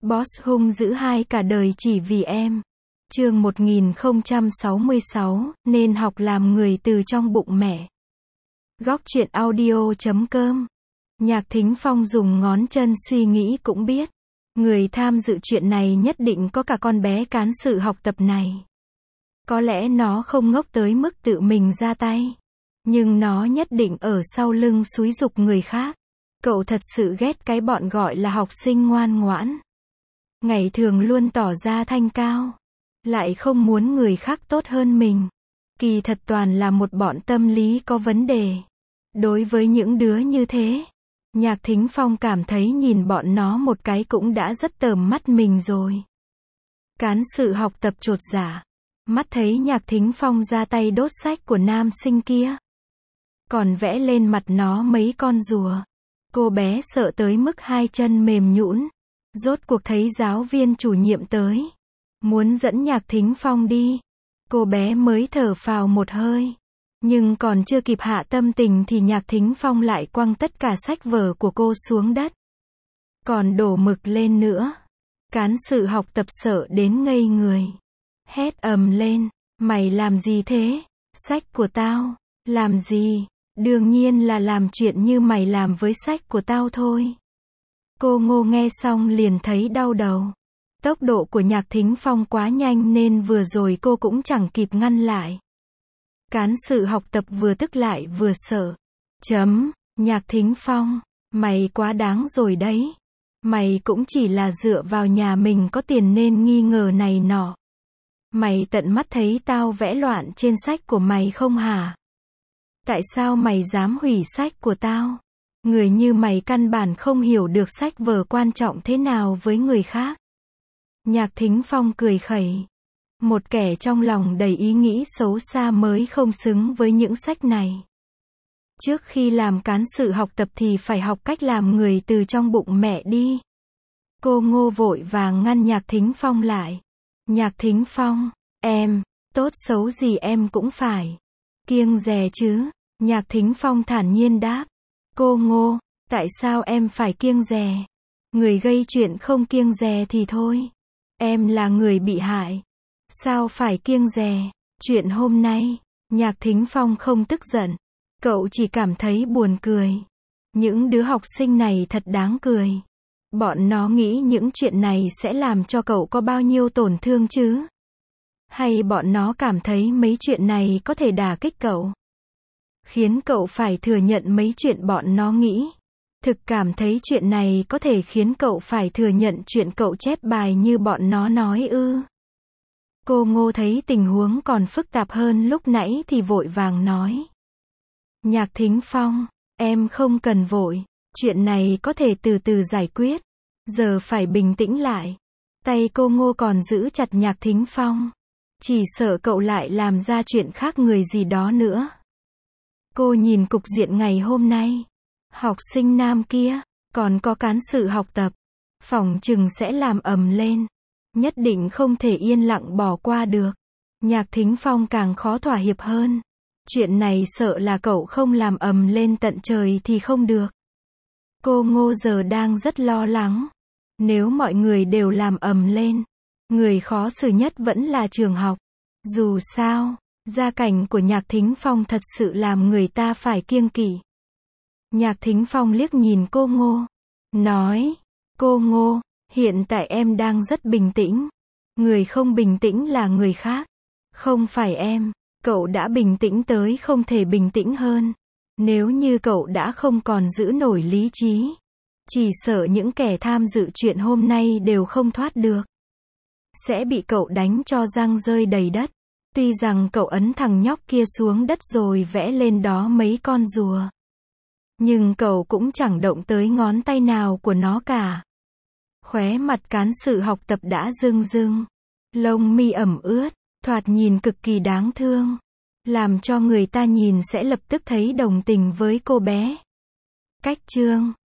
Boss hung dữ hai cả đời chỉ vì em. Chương 1066, nên học làm người từ trong bụng mẹ. Góc truyện audio.com. Nhạc Thính Phong dùng ngón chân suy nghĩ cũng biết, người tham dự chuyện này nhất định có cả con bé cán sự học tập này. Có lẽ nó không ngốc tới mức tự mình ra tay, nhưng nó nhất định ở sau lưng xúi giục người khác. Cậu thật sự ghét cái bọn gọi là học sinh ngoan ngoãn. Ngày thường luôn tỏ ra thanh cao, lại không muốn người khác tốt hơn mình. Kỳ thật toàn là một bọn tâm lý có vấn đề. Đối với những đứa như thế, Nhạc Thính Phong cảm thấy nhìn bọn nó một cái cũng đã rất tởm mắt mình rồi. Cán sự học tập chột dạ, mắt thấy Nhạc Thính Phong ra tay đốt sách của nam sinh kia, còn vẽ lên mặt nó mấy con rùa. Cô bé sợ tới mức hai chân mềm nhũn. Rốt cuộc thấy giáo viên chủ nhiệm tới, muốn dẫn Nhạc Thính Phong đi. Cô bé mới thở phào một hơi, nhưng còn chưa kịp hạ tâm tình thì Nhạc Thính Phong lại quăng tất cả sách vở của cô xuống đất, còn đổ mực lên nữa. Cán sự học tập sợ đến ngây người, hét ầm lên, mày làm gì thế? Sách của tao. Làm gì? Đương nhiên là làm chuyện như mày làm với sách của tao thôi. Cô Ngô nghe xong liền thấy đau đầu. Tốc độ của Nhạc Thính Phong quá nhanh nên vừa rồi cô cũng chẳng kịp ngăn lại. Cán sự học tập vừa tức lại vừa sợ. Nhạc Thính Phong, mày quá đáng rồi đấy. Mày cũng chỉ là dựa vào nhà mình có tiền nên nghi ngờ này nọ. Mày tận mắt thấy tao vẽ loạn trên sách của mày không hả? Tại sao mày dám hủy sách của tao? Người như mày căn bản không hiểu được sách vở quan trọng thế nào với người khác. Nhạc Thính Phong cười khẩy. Một kẻ trong lòng đầy ý nghĩ xấu xa mới không xứng với những sách này. Trước khi làm cán sự học tập thì phải học cách làm người từ trong bụng mẹ đi. Cô Ngô vội vàng ngăn Nhạc Thính Phong lại. Nhạc Thính Phong, em, tốt xấu gì em cũng phải kiêng dè chứ. Nhạc Thính Phong thản nhiên đáp. Cô Ngô, tại sao em phải kiêng dè? Người gây chuyện không kiêng dè thì thôi. Em là người bị hại, sao phải kiêng dè? Chuyện hôm nay, Nhạc Thính Phong không tức giận, cậu chỉ cảm thấy buồn cười. Những đứa học sinh này thật đáng cười. Bọn nó nghĩ những chuyện này sẽ làm cho cậu có bao nhiêu tổn thương chứ? Hay bọn nó cảm thấy mấy chuyện này có thể đả kích cậu, khiến cậu phải thừa nhận mấy chuyện bọn nó nghĩ? Thực cảm thấy chuyện này có thể khiến cậu phải thừa nhận chuyện cậu chép bài như bọn nó nói ư? Cô Ngô thấy tình huống còn phức tạp hơn lúc nãy thì vội vàng nói. Nhạc Thính Phong, em không cần vội, chuyện này có thể từ từ giải quyết. Giờ phải bình tĩnh lại. Tay cô Ngô còn giữ chặt Nhạc Thính Phong, chỉ sợ cậu lại làm ra chuyện khác người gì đó nữa. Cô nhìn cục diện ngày hôm nay, học sinh nam kia, còn có cán sự học tập, phỏng chừng sẽ làm ầm lên. Nhất định không thể yên lặng bỏ qua được. Nhạc Thính Phong càng khó thỏa hiệp hơn. Chuyện này sợ là cậu không làm ầm lên tận trời thì không được. Cô Ngô giờ đang rất lo lắng. Nếu mọi người đều làm ầm lên, người khó xử nhất vẫn là trường học. Dù sao, gia cảnh của Nhạc Thính Phong thật sự làm người ta phải kiêng kỵ. Nhạc Thính Phong liếc nhìn cô Ngô, nói, cô Ngô, hiện tại em đang rất bình tĩnh. Người không bình tĩnh là người khác, không phải em. Cậu đã bình tĩnh tới không thể bình tĩnh hơn. Nếu như cậu đã không còn giữ nổi lý trí, chỉ sợ những kẻ tham dự chuyện hôm nay đều không thoát được, sẽ bị cậu đánh cho răng rơi đầy đất. Tuy rằng cậu ấn thằng nhóc kia xuống đất rồi vẽ lên đó mấy con rùa, nhưng cậu cũng chẳng động tới ngón tay nào của nó cả. Khóe mặt cán sự học tập đã rưng rưng, lông mi ẩm ướt, thoạt nhìn cực kỳ đáng thương, làm cho người ta nhìn sẽ lập tức thấy đồng tình với cô bé. Cách chương